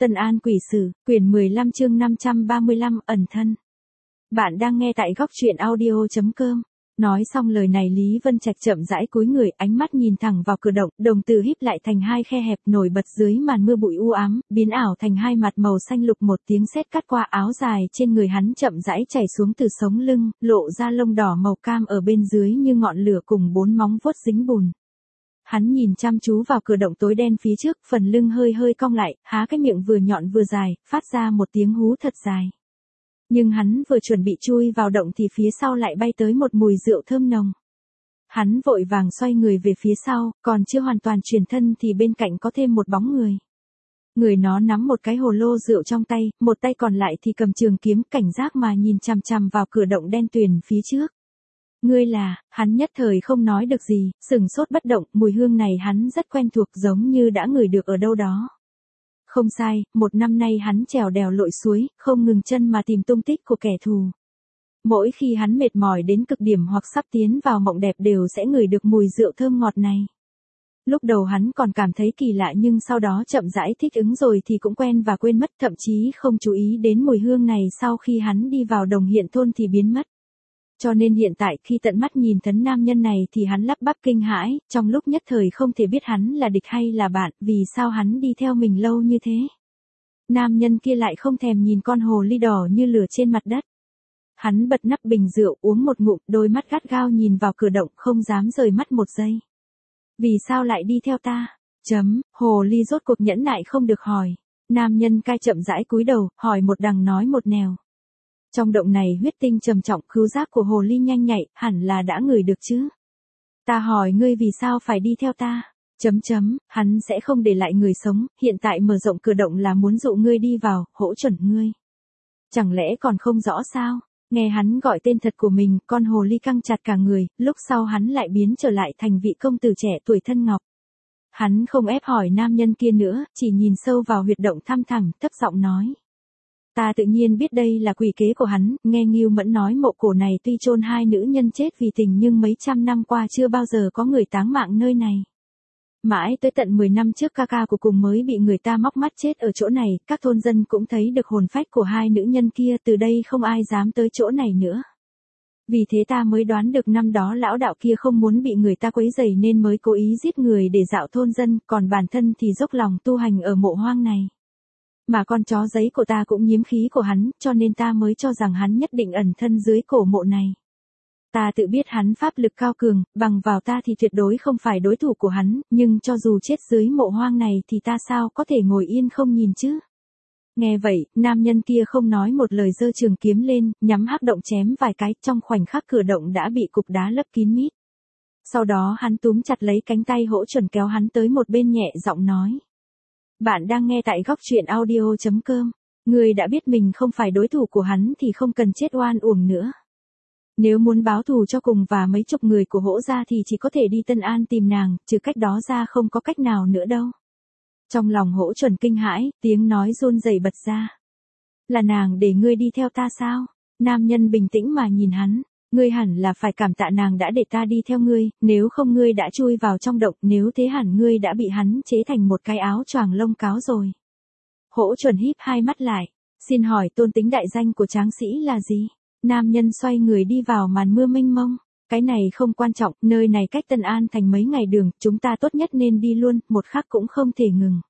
Tân An Quỷ Sử, quyển 15 chương 535 ẩn thân. Bạn đang nghe tại góc truyện audio.com. Nói xong lời này Lý Vân Trạch chậm rãi cúi người, ánh mắt nhìn thẳng vào cửa động, đồng tử híp lại thành hai khe hẹp nổi bật dưới màn mưa bụi u ám, biến ảo thành hai mặt màu xanh lục. Một tiếng sét cắt qua áo dài trên người hắn chậm rãi chảy xuống từ sống lưng, lộ ra lông đỏ màu cam ở bên dưới như ngọn lửa cùng bốn móng vuốt dính bùn. Hắn nhìn chăm chú vào cửa động tối đen phía trước, phần lưng hơi hơi cong lại, há cái miệng vừa nhọn vừa dài, phát ra một tiếng hú thật dài. Nhưng hắn vừa chuẩn bị chui vào động thì phía sau lại bay tới một mùi rượu thơm nồng. Hắn vội vàng xoay người về phía sau, còn chưa hoàn toàn chuyển thân thì bên cạnh có thêm một bóng người. Người nó nắm một cái hồ lô rượu trong tay, một tay còn lại thì cầm trường kiếm, cảnh giác mà nhìn chằm chằm vào cửa động đen tuyền phía trước. Ngươi là, hắn nhất thời không nói được gì, sừng sốt bất động, mùi hương này hắn rất quen thuộc, giống như đã ngửi được ở đâu đó. Không sai, một năm nay hắn trèo đèo lội suối, không ngừng chân mà tìm tung tích của kẻ thù. Mỗi khi hắn mệt mỏi đến cực điểm hoặc sắp tiến vào mộng đẹp đều sẽ ngửi được mùi rượu thơm ngọt này. Lúc đầu hắn còn cảm thấy kỳ lạ nhưng sau đó chậm rãi thích ứng rồi thì cũng quen và quên mất, thậm chí không chú ý đến mùi hương này sau khi hắn đi vào đồng hiện thôn thì biến mất. Cho nên hiện tại khi tận mắt nhìn thấy nam nhân này thì hắn lắp bắp kinh hãi, trong lúc nhất thời không thể biết hắn là địch hay là bạn, vì sao hắn đi theo mình lâu như thế. Nam nhân kia lại không thèm nhìn con hồ ly đỏ như lửa trên mặt đất. Hắn bật nắp bình rượu uống một ngụm, đôi mắt gắt gao nhìn vào cửa động, không dám rời mắt một giây. Vì sao lại đi theo ta? Hồ ly rốt cuộc nhẫn nại không được hỏi. Nam nhân cai chậm rãi cúi đầu, hỏi một đằng nói một nẻo. Trong động này huyết tinh trầm trọng, khứu giác của hồ ly nhanh nhạy, hẳn là đã ngửi được chứ. Ta hỏi ngươi vì sao phải đi theo ta? Hắn sẽ không để lại người sống, hiện tại mở rộng cửa động là muốn dụ ngươi đi vào, hỗ chuẩn ngươi. Chẳng lẽ còn không rõ sao? Nghe hắn gọi tên thật của mình, con hồ ly căng chặt cả người, lúc sau hắn lại biến trở lại thành vị công tử trẻ tuổi thân ngọc. Hắn không ép hỏi nam nhân kia nữa, chỉ nhìn sâu vào huyệt động thăm thẳm, thấp giọng nói. Ta tự nhiên biết đây là quỷ kế của hắn, nghe Ngưu Mẫn nói mộ cổ này tuy chôn hai nữ nhân chết vì tình nhưng mấy trăm năm qua chưa bao giờ có người táng mạng nơi này. Mãi tới tận 10 năm trước ca ca của cùng mới bị người ta móc mắt chết ở chỗ này, các thôn dân cũng thấy được hồn phách của hai nữ nhân kia, từ đây không ai dám tới chỗ này nữa. Vì thế ta mới đoán được năm đó lão đạo kia không muốn bị người ta quấy rầy nên mới cố ý giết người để dạo thôn dân, còn bản thân thì dốc lòng tu hành ở mộ hoang này. Mà con chó giấy của ta cũng nhiễm khí của hắn, cho nên ta mới cho rằng hắn nhất định ẩn thân dưới cổ mộ này. Ta tự biết hắn pháp lực cao cường, bằng vào ta thì tuyệt đối không phải đối thủ của hắn, nhưng cho dù chết dưới mộ hoang này thì ta sao có thể ngồi yên không nhìn chứ? Nghe vậy, nam nhân kia không nói một lời giơ trường kiếm lên, nhắm hắc động chém vài cái, trong khoảnh khắc cửa động đã bị cục đá lấp kín mít. Sau đó hắn túm chặt lấy cánh tay hỗ chuẩn kéo hắn tới một bên, nhẹ giọng nói. Bạn đang nghe tại góc truyện audio.com. Ngươi đã biết mình không phải đối thủ của hắn thì không cần chết oan uổng nữa. Nếu muốn báo thù cho cùng và mấy chục người của Hỗ gia thì chỉ có thể đi Tân An tìm nàng, trừ cách đó ra không có cách nào nữa đâu. Trong lòng Hỗ chuẩn kinh hãi, tiếng nói run rẩy bật ra. Là nàng để ngươi đi theo ta sao? Nam nhân bình tĩnh mà nhìn hắn. Ngươi hẳn là phải cảm tạ nàng đã để ta đi theo ngươi, nếu không ngươi đã chui vào trong động, nếu thế hẳn ngươi đã bị hắn chế thành một cái áo choàng lông cáo rồi. Hỗ chuẩn híp hai mắt lại, xin hỏi tôn tính đại danh của tráng sĩ là gì? Nam nhân xoay người đi vào màn mưa mênh mông, cái này không quan trọng, nơi này cách Tân An thành mấy ngày đường, chúng ta tốt nhất nên đi luôn, một khắc cũng không thể ngừng.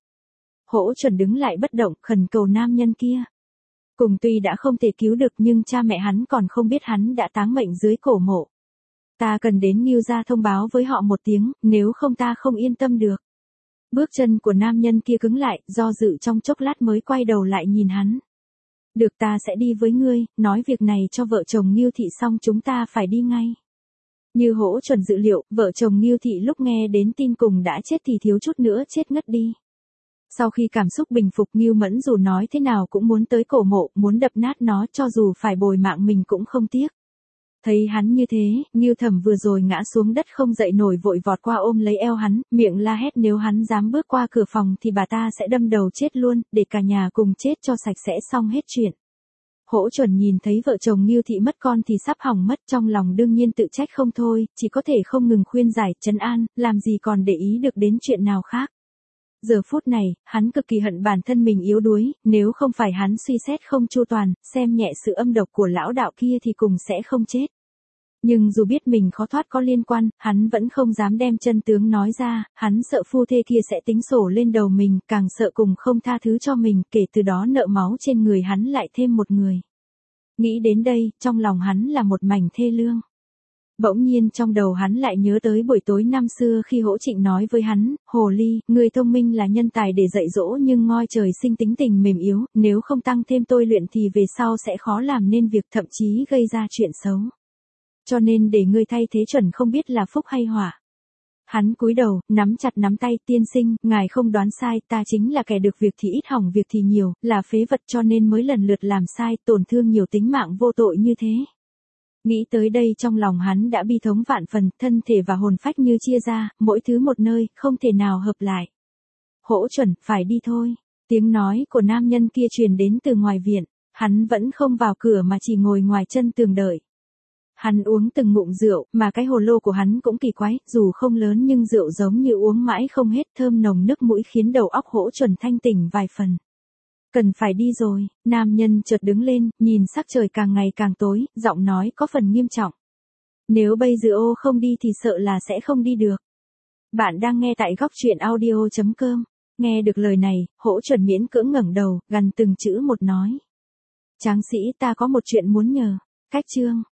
Hỗ chuẩn đứng lại bất động, khẩn cầu nam nhân kia. Cùng tuy đã không thể cứu được nhưng cha mẹ hắn còn không biết hắn đã táng mệnh dưới cổ mộ. Ta cần đến Ngưu gia thông báo với họ một tiếng, nếu không ta không yên tâm được. Bước chân của nam nhân kia cứng lại, do dự trong chốc lát mới quay đầu lại nhìn hắn. Được, ta sẽ đi với ngươi, nói việc này cho vợ chồng Ngưu thị xong chúng ta phải đi ngay. Như Hỗ chuẩn dự liệu, vợ chồng Ngưu thị lúc nghe đến tin cùng đã chết thì thiếu chút nữa chết ngất đi. Sau khi cảm xúc bình phục, Ngưu Mẫn dù nói thế nào cũng muốn tới cổ mộ, muốn đập nát nó, cho dù phải bồi mạng mình cũng không tiếc. Thấy hắn như thế, Ngưu Thẩm vừa rồi ngã xuống đất không dậy nổi vội vọt qua ôm lấy eo hắn, miệng la hét nếu hắn dám bước qua cửa phòng thì bà ta sẽ đâm đầu chết luôn, để cả nhà cùng chết cho sạch sẽ xong hết chuyện. Hỗ chuẩn nhìn thấy vợ chồng Ngưu thị mất con thì sắp hỏng mất, trong lòng đương nhiên tự trách không thôi, chỉ có thể không ngừng khuyên giải, trấn an, làm gì còn để ý được đến chuyện nào khác. Giờ phút này, hắn cực kỳ hận bản thân mình yếu đuối, nếu không phải hắn suy xét không chu toàn, xem nhẹ sự âm độc của lão đạo kia thì cùng sẽ không chết. Nhưng dù biết mình khó thoát có liên quan, hắn vẫn không dám đem chân tướng nói ra, hắn sợ phu thê kia sẽ tính sổ lên đầu mình, càng sợ cùng không tha thứ cho mình, kể từ đó nợ máu trên người hắn lại thêm một người. Nghĩ đến đây, trong lòng hắn là một mảnh thê lương. Bỗng nhiên trong đầu hắn lại nhớ tới buổi tối năm xưa khi Hỗ Trịnh nói với hắn, Hồ Ly, người thông minh là nhân tài để dạy dỗ nhưng ngoi trời sinh tính tình mềm yếu, nếu không tăng thêm tôi luyện thì về sau sẽ khó làm nên việc, thậm chí gây ra chuyện xấu. Cho nên để ngươi thay thế chuẩn không biết là phúc hay họa. Hắn cúi đầu, nắm chặt nắm tay, tiên sinh, ngài không đoán sai, ta chính là kẻ được việc thì ít hỏng việc thì nhiều, là phế vật cho nên mới lần lượt làm sai, tổn thương nhiều tính mạng vô tội như thế. Nghĩ tới đây trong lòng hắn đã bi thống vạn phần, thân thể và hồn phách như chia ra, mỗi thứ một nơi, không thể nào hợp lại. Hỗ chuẩn, phải đi thôi. Tiếng nói của nam nhân kia truyền đến từ ngoài viện, hắn vẫn không vào cửa mà chỉ ngồi ngoài chân tường đợi. Hắn uống từng ngụm rượu, mà cái hồ lô của hắn cũng kỳ quái, dù không lớn nhưng rượu giống như uống mãi không hết, thơm nồng nước mũi khiến đầu óc Hỗ chuẩn thanh tỉnh vài phần. Cần phải đi rồi, nam nhân chợt đứng lên, nhìn sắc trời càng ngày càng tối, giọng nói có phần nghiêm trọng. Nếu bây giờ ô không đi thì sợ là sẽ không đi được. Bạn đang nghe tại góc truyện audio.com. Nghe được lời này, Hỗ chuẩn miễn cưỡng ngẩng đầu, gằn từng chữ một nói. Tráng sĩ, ta có một chuyện muốn nhờ. Cách chương.